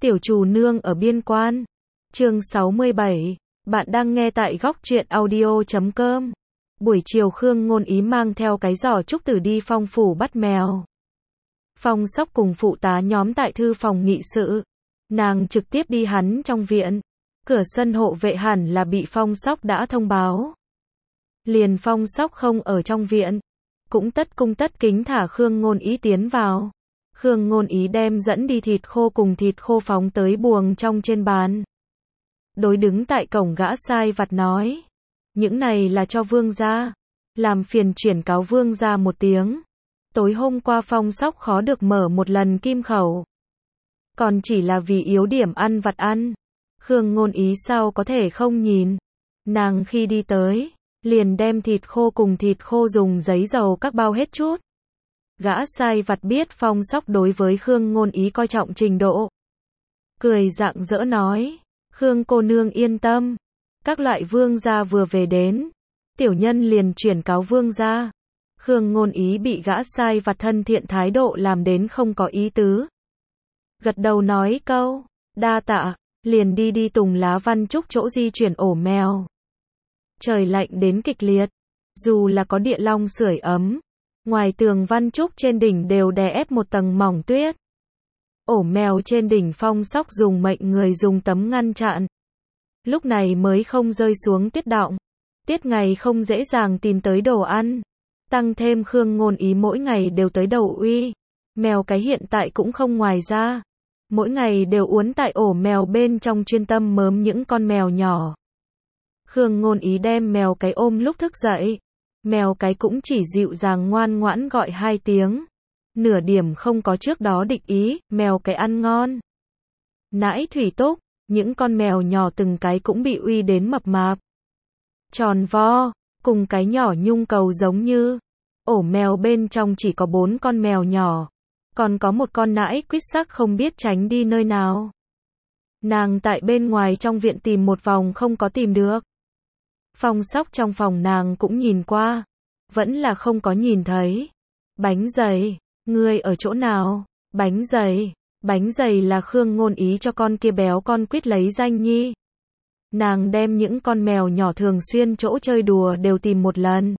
Tiểu Trù Nương ở biên quan. Chương 67. Bạn đang nghe tại góc truyện audio.com. Buổi chiều Khương Ngôn Ý mang theo cái giỏ trúc tử đi Phong phủ bắt mèo. Phong Sóc cùng phụ tá nhóm tại thư phòng nghị sự. Nàng trực tiếp đi hắn trong viện. Cửa sân hộ vệ hẳn là bị Phong Sóc đã thông báo. Liền Phong Sóc không ở trong viện. Cũng tất cung tất kính thả Khương Ngôn Ý tiến vào. Khương Ngôn Ý đem dẫn đi thịt khô cùng thịt khô phóng tới buồng trong trên bàn. Đối đứng tại cổng gã sai vặt nói. Những này là cho vương gia. Làm phiền chuyển cáo vương gia một tiếng. Tối hôm qua Phong Sóc khó được mở một lần kim khẩu. Còn chỉ là vì yếu điểm ăn vặt ăn. Khương Ngôn Ý sao có thể không nhìn. Nàng khi đi tới, liền đem thịt khô cùng thịt khô dùng giấy dầu các bao hết chút. Gã sai vặt biết Phong Sóc đối với Khương Ngôn Ý coi trọng trình độ. Cười rạng rỡ nói, Khương cô nương yên tâm. Các loại vương gia vừa về đến. Tiểu nhân liền chuyển cáo vương gia. Khương Ngôn Ý bị gã sai vặt thân thiện thái độ làm đến không có ý tứ. Gật đầu nói câu, đa tạ, liền đi tùng lá văn trúc chỗ di chuyển ổ mèo. Trời lạnh đến kịch liệt. Dù là có địa long sưởi ấm. Ngoài tường văn trúc trên đỉnh đều đè ép một tầng mỏng tuyết. Ổ mèo trên đỉnh Phong Sóc dùng mệnh người dùng tấm ngăn chặn. Lúc này mới không rơi xuống tuyết đọng. Tiết ngày không dễ dàng tìm tới đồ ăn. Tăng thêm Khương Ngôn Ý mỗi ngày đều tới đầu uy. Mèo cái hiện tại cũng không ngoài ra. Mỗi ngày đều uốn tại ổ mèo bên trong chuyên tâm mớm những con mèo nhỏ. Khương Ngôn Ý đem mèo cái ôm lúc thức dậy. Mèo cái cũng chỉ dịu dàng ngoan ngoãn gọi 2 tiếng. Nửa điểm không có trước đó địch ý, mèo cái ăn ngon. Nãi thủy túc, những con mèo nhỏ từng cái cũng bị uy đến mập mạp. Tròn vo, cùng cái nhỏ nhung cầu giống như. Ổ mèo bên trong chỉ có 4 con mèo nhỏ. Còn có một con nãi quýt sắc không biết tránh đi nơi nào. Nàng tại bên ngoài trong viện tìm một vòng không có tìm được. Phong Sóc trong phòng nàng cũng nhìn qua. Vẫn là không có nhìn thấy. Bánh dày, ngươi ở chỗ nào? Bánh dày là Khương Ngôn Ý cho con kia béo con quýt lấy danh nhi. Nàng đem những con mèo nhỏ thường xuyên chỗ chơi đùa đều tìm một lần.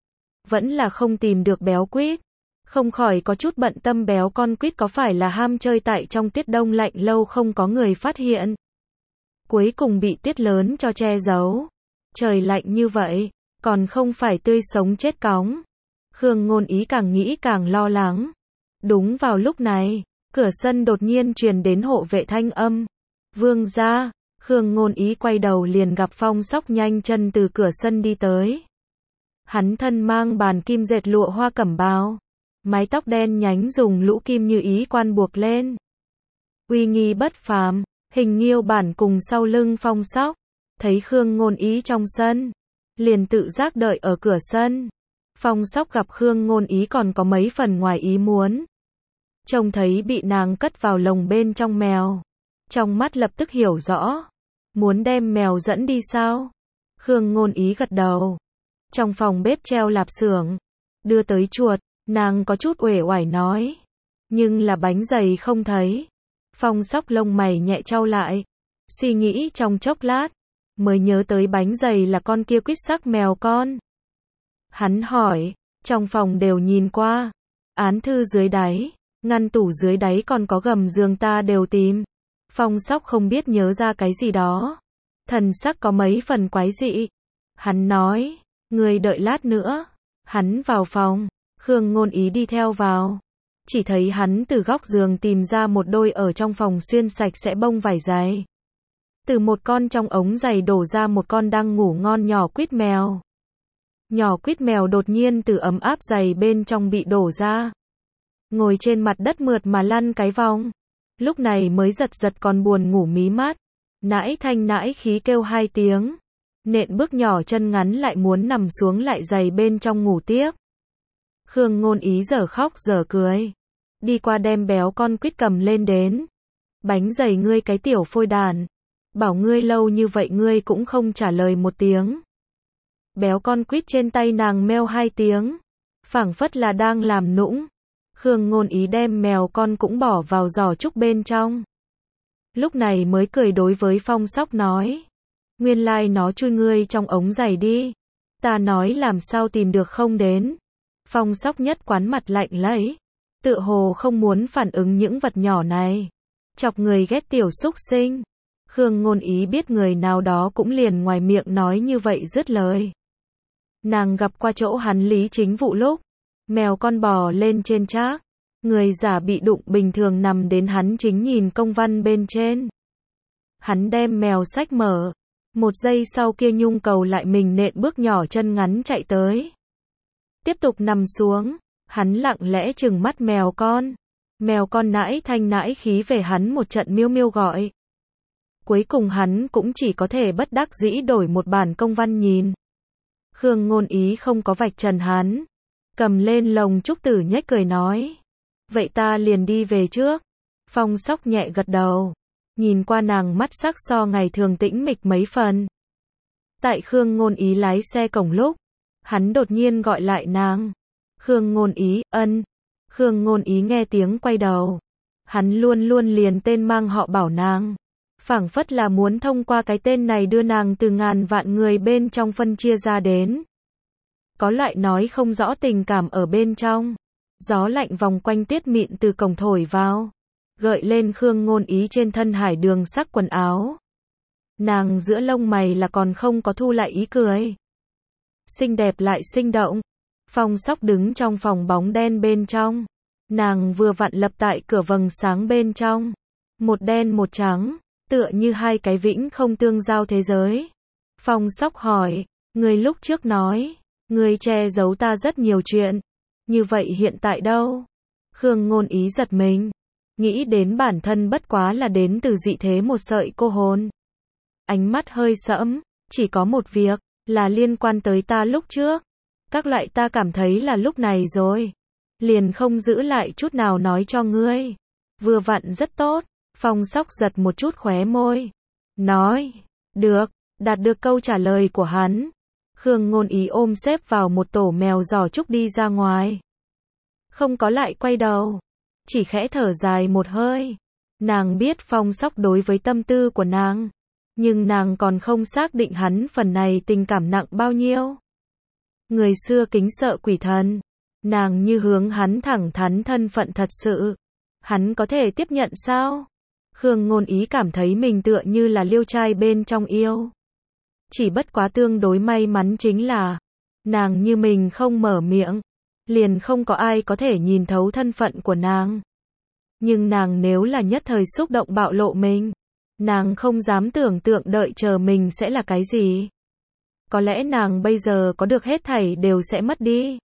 Vẫn là không tìm được béo quýt. Không khỏi có chút bận tâm béo con quýt có phải là ham chơi tại trong tuyết đông lạnh lâu không có người phát hiện. Cuối cùng bị tuyết lớn cho che giấu. Trời lạnh như vậy, còn không phải tươi sống chết cóng. Khương Ngôn Ý càng nghĩ càng lo lắng. Đúng vào lúc này, cửa sân đột nhiên truyền đến hộ vệ thanh âm. Vương gia, Khương Ngôn Ý quay đầu liền gặp Phong Sóc nhanh chân từ cửa sân đi tới. Hắn thân mang bàn kim dệt lụa hoa cẩm bào. Mái tóc đen nhánh dùng lũ kim như ý quan buộc lên. Uy nghi bất phàm, hình nghiêu bản cùng sau lưng Phong Sóc. Thấy Khương Ngôn Ý trong sân, liền tự giác đợi ở cửa sân. Phong Sóc gặp Khương Ngôn Ý còn có mấy phần ngoài ý muốn. Trông thấy bị nàng cất vào lồng bên trong mèo. Trong mắt lập tức hiểu rõ. Muốn đem mèo dẫn đi sao? Khương Ngôn Ý gật đầu. Trong phòng bếp treo lạp xưởng. Đưa tới chuột, nàng có chút uể oải nói. Nhưng là bánh dày không thấy. Phong Sóc lông mày nhẹ chau lại. Suy nghĩ trong chốc lát. Mới nhớ tới bánh dày là con kia quýt sắc mèo con. Hắn hỏi, trong phòng đều nhìn qua. Án thư dưới đáy, ngăn tủ dưới đáy còn có gầm giường ta đều tìm. Phong Sóc không biết nhớ ra cái gì đó. Thần sắc có mấy phần quái dị. Hắn nói, ngươi đợi lát nữa. Hắn vào phòng, Khương Ngôn Ý đi theo vào. Chỉ thấy hắn từ góc giường tìm ra một đôi ở trong phòng xuyên sạch sẽ bông vải dày. Từ một con trong ống giày đổ ra một con đang ngủ ngon nhỏ quýt mèo. Nhỏ quýt mèo đột nhiên từ ấm áp giày bên trong bị đổ ra. Ngồi trên mặt đất mượt mà lăn cái vòng. Lúc này mới giật còn buồn ngủ mí mắt. Nãi thanh nãi khí kêu 2 tiếng. Nện bước nhỏ chân ngắn lại muốn nằm xuống lại giày bên trong ngủ tiếp. Khương Ngôn Ý giờ khóc giờ cười. Đi qua đem béo con quýt cầm lên đến. Bánh dày ngươi cái tiểu phôi đàn. Bảo ngươi lâu như vậy ngươi cũng không trả lời một tiếng. Béo con quýt trên tay nàng meo 2 tiếng. Phảng phất là đang làm nũng. Khương Ngôn Ý đem mèo con cũng bỏ vào giỏ trúc bên trong. Lúc này mới cười đối với Phong Sóc nói. Nguyên lai nó chui ngươi trong ống giày đi. Ta nói làm sao tìm được không đến. Phong Sóc nhất quán mặt lạnh lấy. Tựa hồ không muốn phản ứng những vật nhỏ này. Chọc người ghét tiểu súc sinh. Khương Ngôn Ý biết người nào đó cũng liền ngoài miệng nói như vậy dứt lời. Nàng gặp qua chỗ hắn lý chính vụ lúc. Mèo con bò lên trên trác. Người giả bị đụng bình thường nằm đến hắn chính nhìn công văn bên trên. Hắn đem mèo sách mở. Một giây sau kia nhung cầu lại mình nện bước nhỏ chân ngắn chạy tới. Tiếp tục nằm xuống. Hắn lặng lẽ trừng mắt mèo con. Mèo con nãi thanh nãi khí về hắn một trận miêu miêu gọi. Cuối cùng hắn cũng chỉ có thể bất đắc dĩ đổi một bản công văn nhìn. Khương Ngôn Ý không có vạch trần hắn. Cầm lên lồng trúc tử nhếch cười nói. Vậy ta liền đi về trước. Phong Sóc nhẹ gật đầu. Nhìn qua nàng mắt sắc so ngày thường tĩnh mịch mấy phần. Tại Khương Ngôn Ý lái xe cổng lúc. Hắn đột nhiên gọi lại nàng. Khương Ngôn Ý, ân. Khương Ngôn Ý nghe tiếng quay đầu. Hắn luôn luôn liền tên mang họ bảo nàng. Phảng phất là muốn thông qua cái tên này đưa nàng từ ngàn vạn người bên trong phân chia ra đến. Có loại nói không rõ tình cảm ở bên trong. Gió lạnh vòng quanh tuyết mịn từ cổng thổi vào. Gợi lên Khương Ngôn Ý trên thân hải đường sắc quần áo. Nàng giữa lông mày là còn không có thu lại ý cười. Xinh đẹp lại sinh động. Phong Sóc đứng trong phòng bóng đen bên trong. Nàng vừa vặn lập tại cửa vầng sáng bên trong. Một đen một trắng. Tựa như hai cái vĩnh không tương giao thế giới. Phong Sóc hỏi. Người lúc trước nói. Người che giấu ta rất nhiều chuyện. Như vậy hiện tại đâu? Khương Ngôn Ý giật mình. Nghĩ đến bản thân bất quá là đến từ dị thế một sợi cô hồn. Ánh mắt hơi sẫm. Chỉ có một việc. Là liên quan tới ta lúc trước. Các loại ta cảm thấy là lúc này rồi. Liền không giữ lại chút nào nói cho ngươi. Vừa vặn rất tốt. Phong Sóc giật một chút khóe môi. Nói. Được. Đạt được câu trả lời của hắn. Khương Ngôn Ý ôm xếp vào một tổ mèo giỏ trúc đi ra ngoài. Không có lại quay đầu. Chỉ khẽ thở dài một hơi. Nàng biết Phong Sóc đối với tâm tư của nàng. Nhưng nàng còn không xác định hắn phần này tình cảm nặng bao nhiêu. Người xưa kính sợ quỷ thần. Nàng như hướng hắn thẳng thắn thân phận thật sự. Hắn có thể tiếp nhận sao? Khương Ngôn Ý cảm thấy mình tựa như là liêu trai bên trong yêu. Chỉ bất quá tương đối may mắn chính là nàng như mình không mở miệng. Liền không có ai có thể nhìn thấu thân phận của nàng. Nhưng nàng nếu là nhất thời xúc động bạo lộ mình. Nàng không dám tưởng tượng đợi chờ mình sẽ là cái gì. Có lẽ nàng bây giờ có được hết thảy đều sẽ mất đi.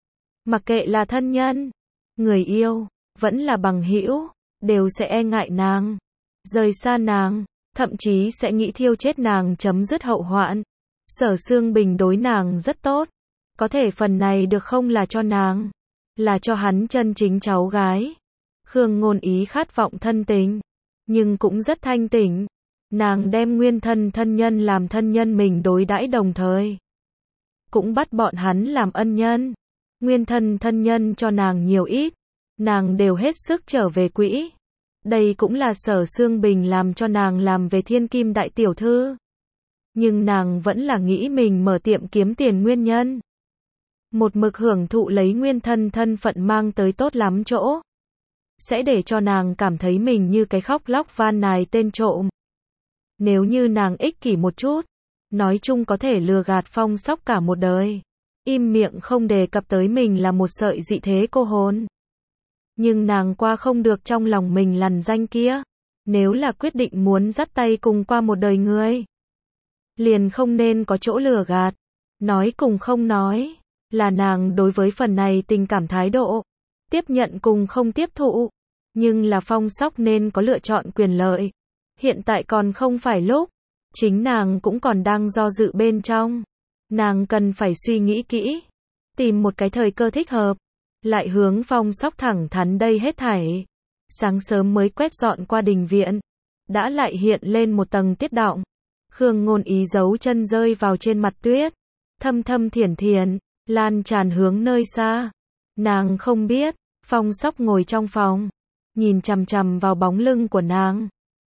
Mặc kệ là thân nhân, người yêu, vẫn là bằng hữu, đều sẽ e ngại nàng, rời xa nàng, thậm chí sẽ nghĩ thiêu chết nàng chấm dứt hậu hoạn. Sở Sương Bình đối nàng rất tốt. Có thể phần này được không là cho nàng, là cho hắn chân chính cháu gái. Khương Ngôn Ý khát vọng thân tình, nhưng cũng rất thanh tỉnh. Nàng đem nguyên thân thân nhân làm thân nhân mình đối đãi đồng thời. Cũng bắt bọn hắn làm ân nhân. Nguyên thân thân nhân cho nàng nhiều ít. Nàng đều hết sức trở về quỹ. Đây cũng là Sở Sương Bình làm cho nàng làm về thiên kim đại tiểu thư. Nhưng nàng vẫn là nghĩ mình mở tiệm kiếm tiền nguyên nhân. Một mực hưởng thụ lấy nguyên thân thân phận mang tới tốt lắm chỗ. Sẽ để cho nàng cảm thấy mình như cái khóc lóc van nài tên trộm. Nếu như nàng ích kỷ một chút, nói chung có thể lừa gạt Phong Sóc cả một đời. Im miệng không đề cập tới mình là một sợi dị thế cô hồn. Nhưng nàng qua không được trong lòng mình lằn danh kia. Nếu là quyết định muốn dắt tay cùng qua một đời người, liền không nên có chỗ lừa gạt. Nói cùng không nói, là nàng đối với phần này tình cảm thái độ. Tiếp nhận cùng không tiếp thụ. Nhưng là Phong Sóc nên có lựa chọn quyền lợi. Hiện tại còn không phải lúc. Chính nàng cũng còn đang do dự bên trong. Nàng cần phải suy nghĩ kỹ. Tìm một cái thời cơ thích hợp. Lại hướng Phong Sóc thẳng thắn đây hết thảy. Sáng sớm mới quét dọn qua đình viện. Đã lại hiện lên một tầng tiết đọng. Khương Ngôn Ý giấu chân rơi vào trên mặt tuyết. Thâm thâm thiển thiển, lan tràn hướng nơi xa. Nàng không biết, Phong Sóc ngồi trong phòng. Nhìn chằm chằm vào bóng lưng của nàng.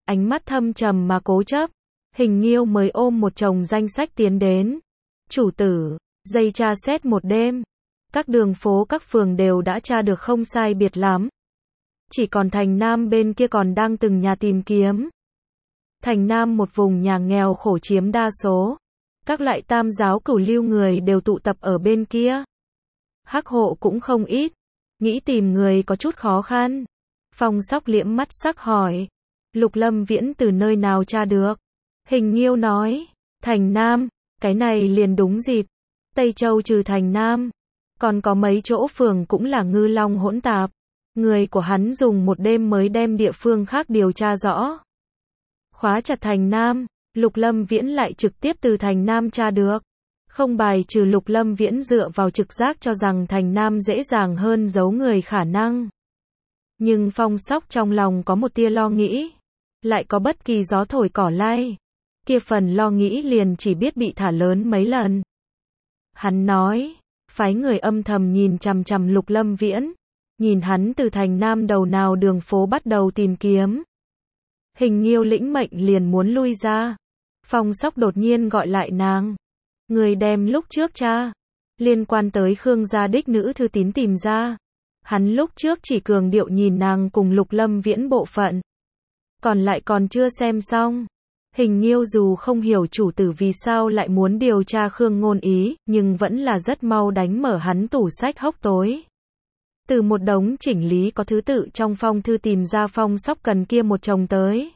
ánh mắt thâm trầm mà cố chấp. Hình Nghiêu mới ôm một chồng danh sách tiến đến. Chủ tử, dây tra xét một đêm. Các đường phố các phường đều đã tra được không sai biệt lắm. Chỉ còn thành Nam bên kia còn đang từng nhà tìm kiếm. Thành Nam một vùng nhà nghèo khổ chiếm đa số. Các loại tam giáo cửu lưu người đều tụ tập ở bên kia. Hắc hộ cũng không ít. Nghĩ tìm người có chút khó khăn. Phong Sóc liễm mắt sắc hỏi. Lục Lâm Viễn từ nơi nào tra được? Hình Nghiêu nói. Thành Nam, cái này liền đúng dịp. Tây Châu trừ Thành Nam. Còn có mấy chỗ phường cũng là ngư long hỗn tạp. Người của hắn dùng một đêm mới đem địa phương khác điều tra rõ. Khóa chặt Thành Nam, Lục Lâm Viễn lại trực tiếp từ Thành Nam tra được. Không bài trừ Lục Lâm Viễn dựa vào trực giác cho rằng Thành Nam dễ dàng hơn giấu người khả năng. Nhưng Phong Sóc trong lòng có một tia lo nghĩ. Lại có bất kỳ gió thổi cỏ lay. Kia phần lo nghĩ liền chỉ biết bị thả lớn mấy lần. Hắn nói, phái người âm thầm nhìn chằm chằm Lục Lâm Viễn. Nhìn hắn từ Thành Nam đầu nào đường phố bắt đầu tìm kiếm. Hình Nghiêu lĩnh mệnh liền muốn lui ra. Phong Sóc đột nhiên gọi lại nàng. Người đem lúc trước tra. Liên quan tới Khương gia đích nữ thư tín tìm ra. Hắn lúc trước chỉ cường điệu nhìn nàng cùng Lục Lâm Viễn bộ phận. Còn lại còn chưa xem xong. Hình Nghiêu dù không hiểu chủ tử vì sao lại muốn điều tra Khương Ngôn Ý, nhưng vẫn là rất mau đánh mở hắn tủ sách hốc tối. Từ một đống chỉnh lý có thứ tự trong phong thư tìm ra Phong Sóc cần kia một chồng tới.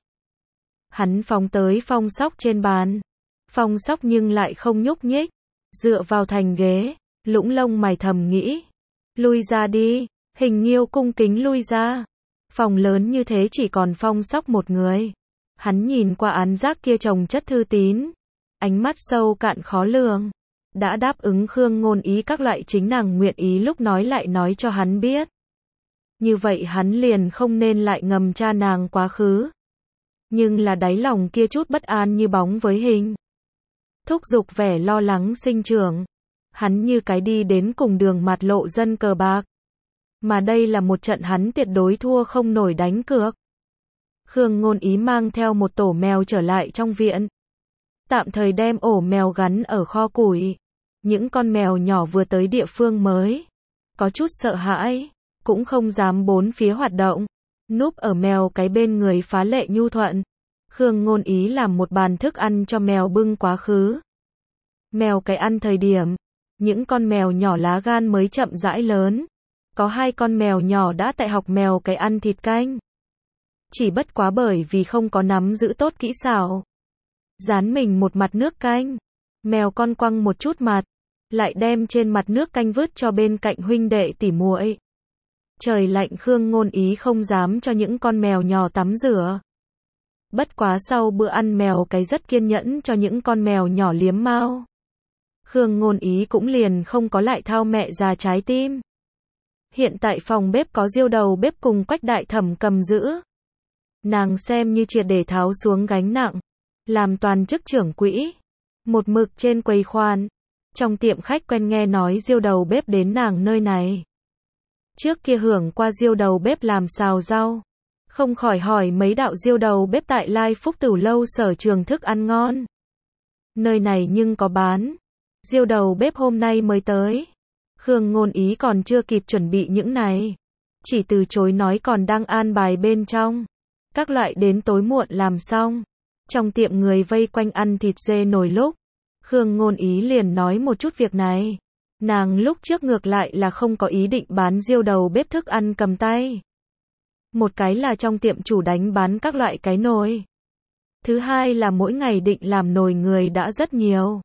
Hắn phóng tới Phong Sóc trên bàn. Phong Sóc nhưng lại không nhúc nhích. Dựa vào thành ghế, lũng lông mày thầm nghĩ. Lui ra đi. Hình Nghiêu cung kính lui ra. Phòng lớn như thế chỉ còn Phong Sóc một người. Hắn nhìn qua án giác kia chồng chất thư tín. Ánh mắt sâu cạn khó lường. Đã đáp ứng Khương Ngôn Ý các loại chính nàng nguyện ý lúc nói lại nói cho hắn biết. Như vậy hắn liền không nên lại ngầm tra nàng quá khứ. Nhưng là đáy lòng kia chút bất an như bóng với hình. Thúc giục vẻ lo lắng sinh trưởng. Hắn như cái đi đến cùng đường mặt lộ dân cờ bạc. Mà đây là một trận hắn tuyệt đối thua không nổi đánh cược. Khương Ngôn Ý mang theo một tổ mèo trở lại trong viện. Tạm thời đem ổ mèo gắn ở kho củi. Những con mèo nhỏ vừa tới địa phương mới. Có chút sợ hãi. Cũng không dám bốn phía hoạt động. Núp ở mèo cái bên người phá lệ nhu thuận. Khương Ngôn Ý làm một bàn thức ăn cho mèo bưng quá khứ. Mèo cái ăn thời điểm. Những con mèo nhỏ lá gan mới chậm rãi lớn. Có 2 con mèo nhỏ đã tại học mèo cái ăn thịt canh. Chỉ bất quá bởi vì không có nắm giữ tốt kỹ xảo. Dán mình một mặt nước canh. Mèo con quăng một chút mặt. Lại đem trên mặt nước canh vứt cho bên cạnh huynh đệ tỉ muội. Trời lạnh Khương Ngôn Ý không dám cho những con mèo nhỏ tắm rửa. Bất quá sau bữa ăn mèo cái rất kiên nhẫn cho những con mèo nhỏ liếm mao. Khương Ngôn Ý cũng liền không có lại thao mẹ già trái tim. Hiện tại phòng bếp có Diêu đầu bếp cùng Quách đại thẩm cầm giữ. Nàng xem như triệt để tháo xuống gánh nặng. Làm toàn chức trưởng quỹ. Một mực trên quầy khoan. Trong tiệm khách quen nghe nói Diêu đầu bếp đến nàng nơi này. Trước kia hưởng qua Diêu đầu bếp làm xào rau. Không khỏi hỏi mấy đạo Diêu đầu bếp tại Lai Phúc Tử lâu sở trường thức ăn ngon. Nơi này nhưng có bán. Diêu đầu bếp hôm nay mới tới. Khương Ngôn Ý còn chưa kịp chuẩn bị những này. Chỉ từ chối nói còn đang an bài bên trong. Các loại đến tối muộn làm xong. Trong tiệm người vây quanh ăn thịt dê nồi lúc. Khương Ngôn Ý liền nói một chút việc này. Nàng lúc trước ngược lại là không có ý định bán Diêu đầu bếp thức ăn cầm tay. Một cái là trong tiệm chủ đánh bán các loại cái nồi. Thứ hai là mỗi ngày định làm nồi người đã rất nhiều.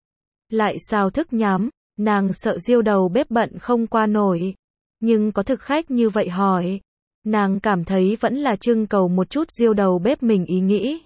Lại xào thức nhắm, nàng sợ Diêu đầu bếp bận không qua nổi. Nhưng có thực khách như vậy hỏi. Nàng cảm thấy vẫn là trưng cầu một chút Diêu đầu bếp mình ý nghĩ.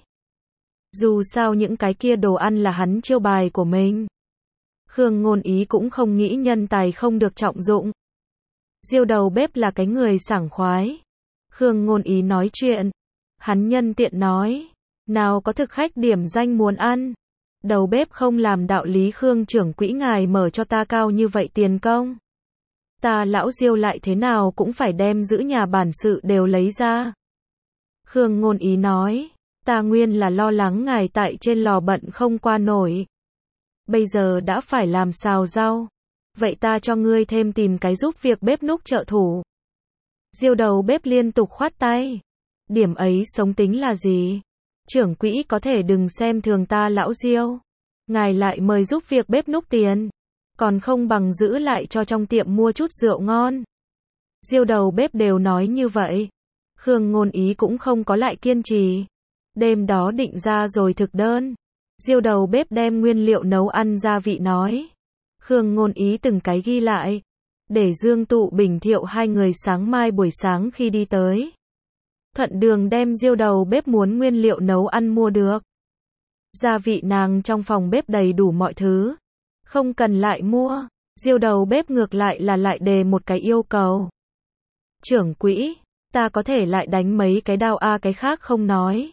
Dù sao những cái kia đồ ăn là hắn chiêu bài của mình. Khương Ngôn Ý cũng không nghĩ nhân tài không được trọng dụng. Diêu đầu bếp là cái người sảng khoái. Khương Ngôn Ý nói chuyện. Hắn nhân tiện nói. Nào có thực khách điểm danh muốn ăn. Đầu bếp không làm đạo lý Khương trưởng quỹ ngài mở cho ta cao như vậy tiền công. Ta lão Diêu lại thế nào cũng phải đem giữ nhà bản sự đều lấy ra. Khương Ngôn Ý nói. Ta nguyên là lo lắng ngài tại trên lò bận không qua nổi. Bây giờ đã phải làm xào rau. Vậy ta cho ngươi thêm tìm cái giúp việc bếp núc trợ thủ. Diêu đầu bếp liên tục khoát tay. Điểm ấy sống tính là gì? Trưởng quỹ có thể đừng xem thường ta lão Diêu. Ngài lại mời giúp việc bếp núc tiền. Còn không bằng giữ lại cho trong tiệm mua chút rượu ngon. Diêu đầu bếp đều nói như vậy. Khương Ngôn Ý cũng không có lại kiên trì. Đêm đó định ra rồi thực đơn. Diêu đầu bếp đem nguyên liệu nấu ăn gia vị nói. Khương Ngôn Ý từng cái ghi lại. Để Dương Tụ Bình Thiệu hai người sáng mai buổi sáng khi đi tới. Thuận đường đem Diêu đầu bếp muốn nguyên liệu nấu ăn mua được. Gia vị nàng trong phòng bếp đầy đủ mọi thứ. Không cần lại mua. Diêu đầu bếp ngược lại là lại đề một cái yêu cầu. Trưởng quỹ, ta có thể lại đánh mấy cái đao cái khác không nói.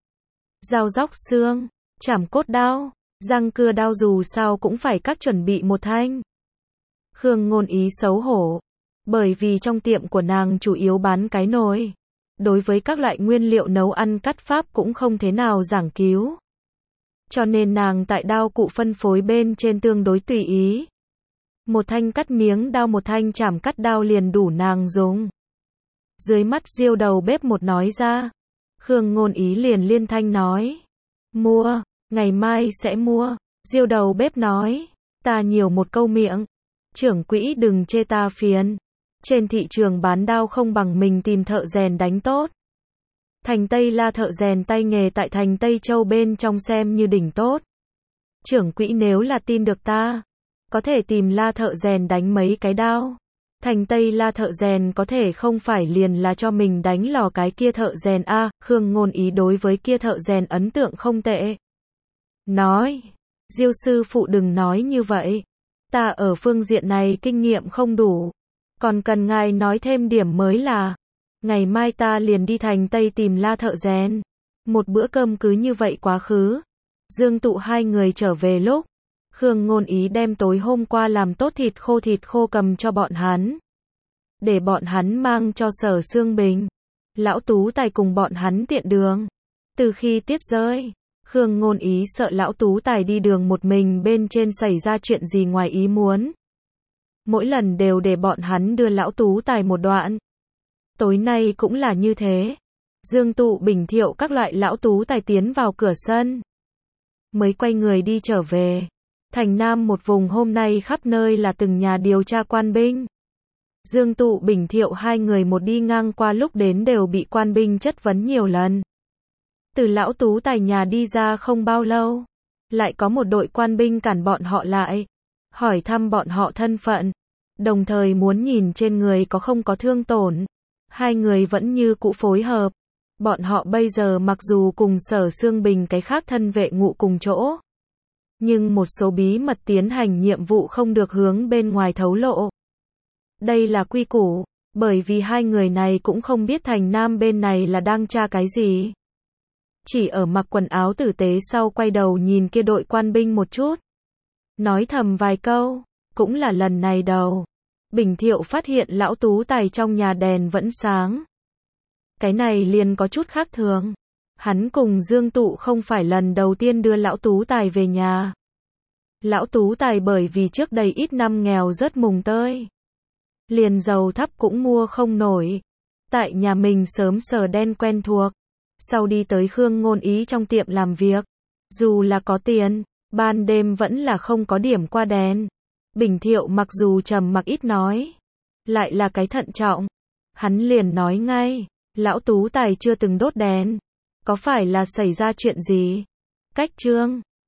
Dao róc xương, chảm cốt đao, răng cưa đao dù sao cũng phải các chuẩn bị một thanh. Khương Ngôn Ý xấu hổ. Bởi vì trong tiệm của nàng chủ yếu bán cái nồi. Đối với các loại nguyên liệu nấu ăn cắt pháp cũng không thế nào giảng cứu. Cho nên nàng tại đao cụ phân phối bên trên tương đối tùy ý. Một thanh cắt miếng đao một thanh chảm cắt đao liền đủ nàng dùng. Dưới mắt Diêu đầu bếp một nói ra. Khương Ngôn Ý liền liên thanh nói. Mua, ngày mai sẽ mua. Diêu đầu bếp nói. Ta nhiều một câu miệng. Trưởng quỹ đừng chê ta phiền. Trên thị trường bán đao không bằng mình tìm thợ rèn đánh tốt. Thành Tây La thợ rèn tay nghề tại thành Tây Châu bên trong xem như đỉnh tốt. Trưởng quỹ nếu là tin được ta, có thể tìm La thợ rèn đánh mấy cái đao. Thành Tây La thợ rèn có thể không phải liền là cho mình đánh lò cái kia thợ rèn Khương Ngôn Ý đối với kia thợ rèn ấn tượng không tệ. Nói, Diêu sư phụ đừng nói như vậy. Ta ở phương diện này kinh nghiệm không đủ. Còn cần ngài nói thêm điểm mới là. Ngày mai ta liền đi thành Tây tìm La thợ rèn. Một bữa cơm cứ như vậy quá khứ. Dương Tụ hai người trở về lúc. Khương Ngôn Ý đem tối hôm qua làm tốt thịt khô cầm cho bọn hắn. Để bọn hắn mang cho Sở Xương Bình. Lão Tú Tài cùng bọn hắn tiện đường. Từ khi tiết rơi, Khương Ngôn Ý sợ Lão Tú Tài đi đường một mình bên trên xảy ra chuyện gì ngoài ý muốn. Mỗi lần đều để bọn hắn đưa Lão Tú Tài một đoạn. Tối nay cũng là như thế. Dương Tụ Bình Thiệu các loại Lão Tú Tài tiến vào cửa sân. Mới quay người đi trở về. Thành Nam một vùng hôm nay khắp nơi là từng nhà điều tra quan binh. Dương Tụ Bình Thiệu hai người một đi ngang qua lúc đến đều bị quan binh chất vấn nhiều lần. Từ Lão Tú Tài nhà đi ra không bao lâu, lại có một đội quan binh cản bọn họ lại, hỏi thăm bọn họ thân phận, đồng thời muốn nhìn trên người có không có thương tổn. Hai người vẫn như cũ phối hợp. Bọn họ bây giờ mặc dù cùng Sở Xương Bình cái khác thân vệ ngụ cùng chỗ, nhưng một số bí mật tiến hành nhiệm vụ không được hướng bên ngoài thấu lộ. Đây là quy củ, bởi vì hai người này cũng không biết Thành Nam bên này là đang tra cái gì. Chỉ ở mặc quần áo tử tế sau quay đầu nhìn kia đội quan binh một chút. Nói thầm vài câu, cũng là lần này đầu. Bình Thiệu phát hiện Lão Tú Tài trong nhà đèn vẫn sáng. Cái này liền có chút khác thường. Hắn cùng Dương Tụ không phải lần đầu tiên đưa Lão Tú Tài về nhà. Lão Tú Tài bởi vì trước đây ít năm nghèo rất mùng tơi. Liền dầu thắp cũng mua không nổi. Tại nhà mình sớm sờ đen quen thuộc. Sau đi tới Khương Ngôn Ý trong tiệm làm việc. Dù là có tiền, ban đêm vẫn là không có điểm qua đèn. Bình Thiệu mặc dù trầm mặc ít nói, lại là cái thận trọng. Hắn liền nói ngay, Lão Tú Tài chưa từng đốt đèn. Có phải là xảy ra chuyện gì? Cách trương,